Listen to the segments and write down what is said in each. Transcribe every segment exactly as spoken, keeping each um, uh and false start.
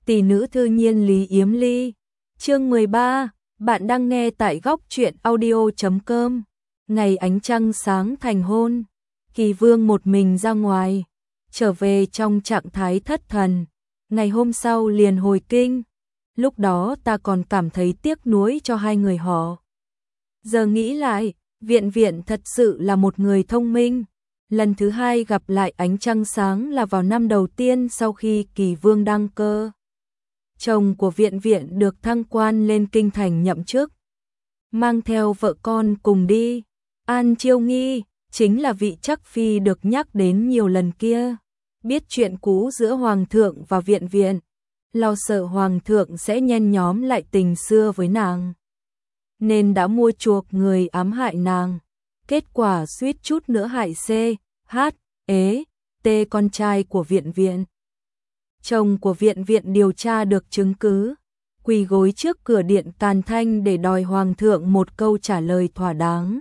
Tỷ nữ thư nhiên Lý Yếm Ly. Chương mười ba, bạn đang nghe tại góc truyện audio chấm com. Ngày ánh trăng sáng thành hôn, Kỳ Vương một mình ra ngoài, trở về trong trạng thái thất thần. Ngày hôm sau liền hồi kinh. Lúc đó ta còn cảm thấy tiếc nuối cho hai người họ. Giờ nghĩ lại, Viện Viện thật sự là một người thông minh. Lần thứ hai gặp lại ánh trăng sáng là vào năm đầu tiên sau khi Kỳ Vương đăng cơ. Chồng của Viện Viện được thăng quan lên kinh thành nhậm chức, mang theo vợ con cùng đi. An Chiêu Nghi chính là vị chắc phi được nhắc đến nhiều lần kia, biết chuyện cũ giữa Hoàng thượng và Viện Viện, lo sợ Hoàng thượng sẽ nhen nhóm lại tình xưa với nàng, nên đã mua chuộc người ám hại nàng. Kết quả suýt chút nữa hại C, H, ế, T con trai của Viện Viện. Chồng của Viện Viện điều tra được chứng cứ, quỳ gối trước cửa điện Càn Thanh để đòi Hoàng thượng một câu trả lời thỏa đáng.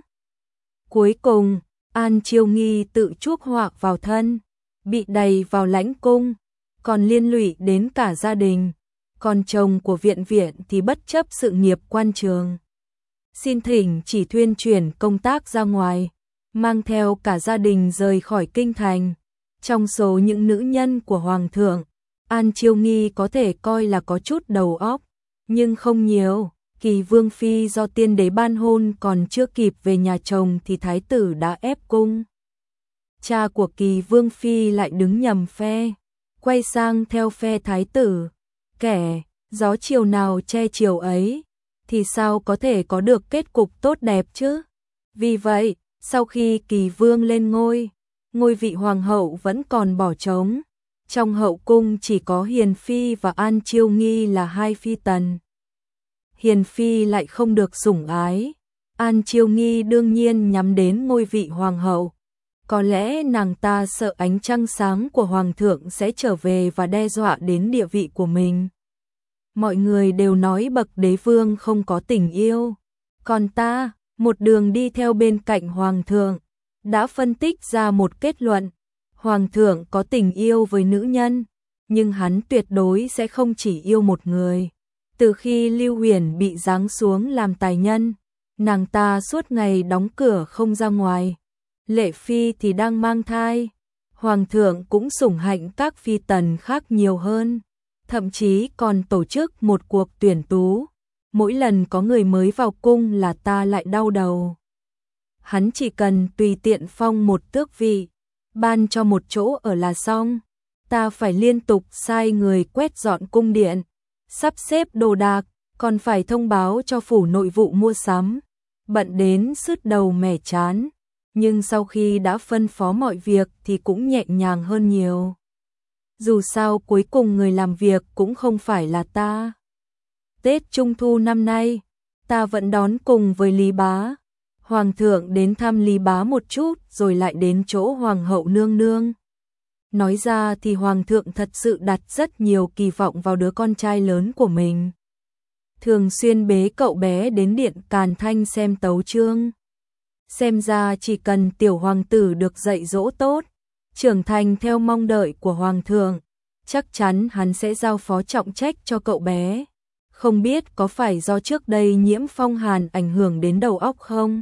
Cuối cùng, An Chiêu Nghi tự chuốc họa vào thân, bị đày vào lãnh cung, còn liên lụy đến cả gia đình. Còn chồng của Viện Viện thì bất chấp sự nghiệp quan trường, xin thỉnh chỉ thuyên chuyển công tác ra ngoài, mang theo cả gia đình rời khỏi kinh thành. Trong số những nữ nhân của Hoàng thượng, An Chiêu Nghi có thể coi là có chút đầu óc, nhưng không nhiều. Kỳ Vương phi do tiên đế ban hôn còn chưa kịp về nhà chồng thì thái tử đã ép cung. Cha của Kỳ Vương phi lại đứng nhầm phe, quay sang theo phe thái tử. Kẻ gió chiều nào che chiều ấy, thì sao có thể có được kết cục tốt đẹp chứ? Vì vậy, sau khi Kỳ Vương lên ngôi, ngôi vị hoàng hậu vẫn còn bỏ trống. Trong hậu cung chỉ có Hiền Phi và An Chiêu Nghi là hai phi tần. Hiền Phi lại không được sủng ái. An Chiêu Nghi đương nhiên nhắm đến ngôi vị hoàng hậu. Có lẽ nàng ta sợ ánh trăng sáng của Hoàng thượng sẽ trở về và đe dọa đến địa vị của mình. Mọi người đều nói bậc đế vương không có tình yêu. Còn ta, một đường đi theo bên cạnh Hoàng thượng, đã phân tích ra một kết luận. Hoàng thượng có tình yêu với nữ nhân, nhưng hắn tuyệt đối sẽ không chỉ yêu một người. Từ khi Lưu Huyền bị giáng xuống làm tài nhân, nàng ta suốt ngày đóng cửa không ra ngoài. Lệ Phi thì đang mang thai. Hoàng thượng cũng sủng hạnh các phi tần khác nhiều hơn, thậm chí còn tổ chức một cuộc tuyển tú. Mỗi lần có người mới vào cung là ta lại đau đầu. Hắn chỉ cần tùy tiện phong một tước vị, ban cho một chỗ ở là xong. Ta phải liên tục sai người quét dọn cung điện, sắp xếp đồ đạc, còn phải thông báo cho phủ nội vụ mua sắm, bận đến sứt đầu mẻ chán. Nhưng sau khi đã phân phó mọi việc thì cũng nhẹ nhàng hơn nhiều. Dù sao cuối cùng người làm việc cũng không phải là ta. Tết Trung Thu năm nay, ta vẫn đón cùng với Lý Bá. Hoàng thượng đến thăm Lý Bá một chút rồi lại đến chỗ Hoàng hậu nương nương. Nói ra thì Hoàng thượng thật sự đặt rất nhiều kỳ vọng vào đứa con trai lớn của mình. Thường xuyên bế cậu bé đến điện Càn Thanh xem tấu chương. Xem ra chỉ cần tiểu hoàng tử được dạy dỗ tốt, trưởng thành theo mong đợi của Hoàng thượng, chắc chắn hắn sẽ giao phó trọng trách cho cậu bé. Không biết có phải do trước đây nhiễm phong hàn ảnh hưởng đến đầu óc không?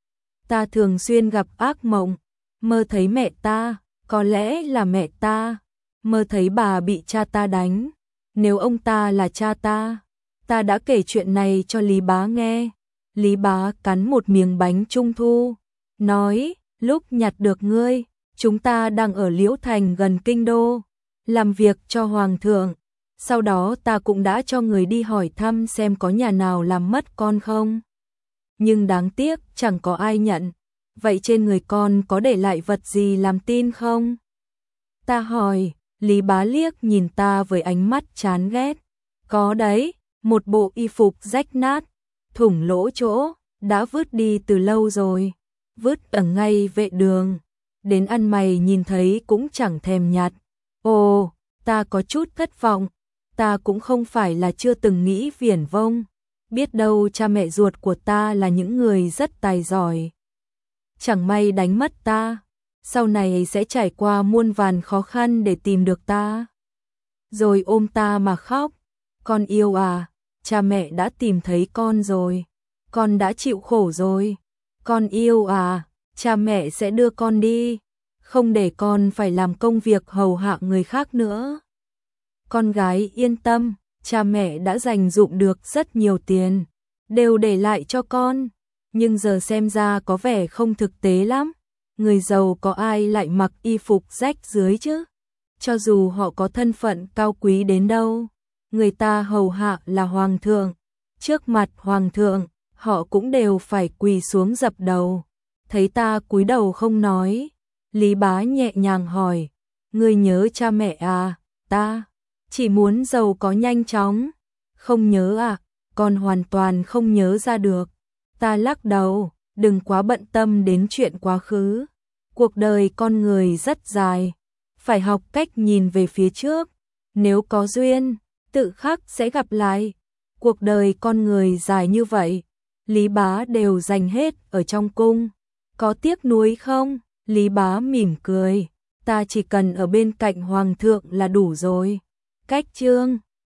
Ta thường xuyên gặp ác mộng, mơ thấy mẹ ta, có lẽ là mẹ ta, mơ thấy bà bị cha ta đánh. Nếu ông ta là cha ta, ta đã kể chuyện này cho Lý Bá nghe. Lý Bá cắn một miếng bánh trung thu, nói, lúc nhặt được ngươi, chúng ta đang ở Liễu Thành gần kinh đô, làm việc cho Hoàng thượng. Sau đó ta cũng đã cho người đi hỏi thăm xem có nhà nào làm mất con không. Nhưng đáng tiếc chẳng có ai nhận. Vậy trên người con có để lại vật gì làm tin không? Ta hỏi. Lý Bá liếc nhìn ta với ánh mắt chán ghét. Có đấy, một bộ y phục rách nát, thủng lỗ chỗ, đã vứt đi từ lâu rồi, vứt ở ngay vệ đường. Đến ăn mày nhìn thấy cũng chẳng thèm nhặt. Ồ, ta có chút thất vọng. Ta cũng không phải là chưa từng nghĩ viển vông, biết đâu cha mẹ ruột của ta là những người rất tài giỏi. Chẳng may đánh mất ta, sau này sẽ trải qua muôn vàn khó khăn để tìm được ta. rồi ôm ta mà khóc. Con yêu à, cha mẹ đã tìm thấy con rồi, con đã chịu khổ rồi. Con yêu à, cha mẹ sẽ đưa con đi, không để con phải làm công việc hầu hạ người khác nữa. Con gái yên tâm, cha mẹ đã dành dụm được rất nhiều tiền, đều để lại cho con, nhưng giờ xem ra có vẻ không thực tế lắm. Người giàu có ai lại mặc y phục rách rưới chứ? Cho dù họ có thân phận cao quý đến đâu, người ta hầu hạ là hoàng thượng, trước mặt hoàng thượng, họ cũng đều phải quỳ xuống dập đầu. Thấy ta cúi đầu không nói, Lý Bá nhẹ nhàng hỏi, ngươi nhớ cha mẹ à? Ta chỉ muốn giàu có nhanh chóng. Không nhớ à? Con hoàn toàn không nhớ ra được. Ta lắc đầu, đừng quá bận tâm đến chuyện quá khứ. Cuộc đời con người rất dài, phải học cách nhìn về phía trước. Nếu có duyên, tự khắc sẽ gặp lại. Cuộc đời con người dài như vậy, Lý Bá đều dành hết ở trong cung. Có tiếc nuối không? Lý Bá mỉm cười, ta chỉ cần ở bên cạnh hoàng thượng là đủ rồi. Cách chương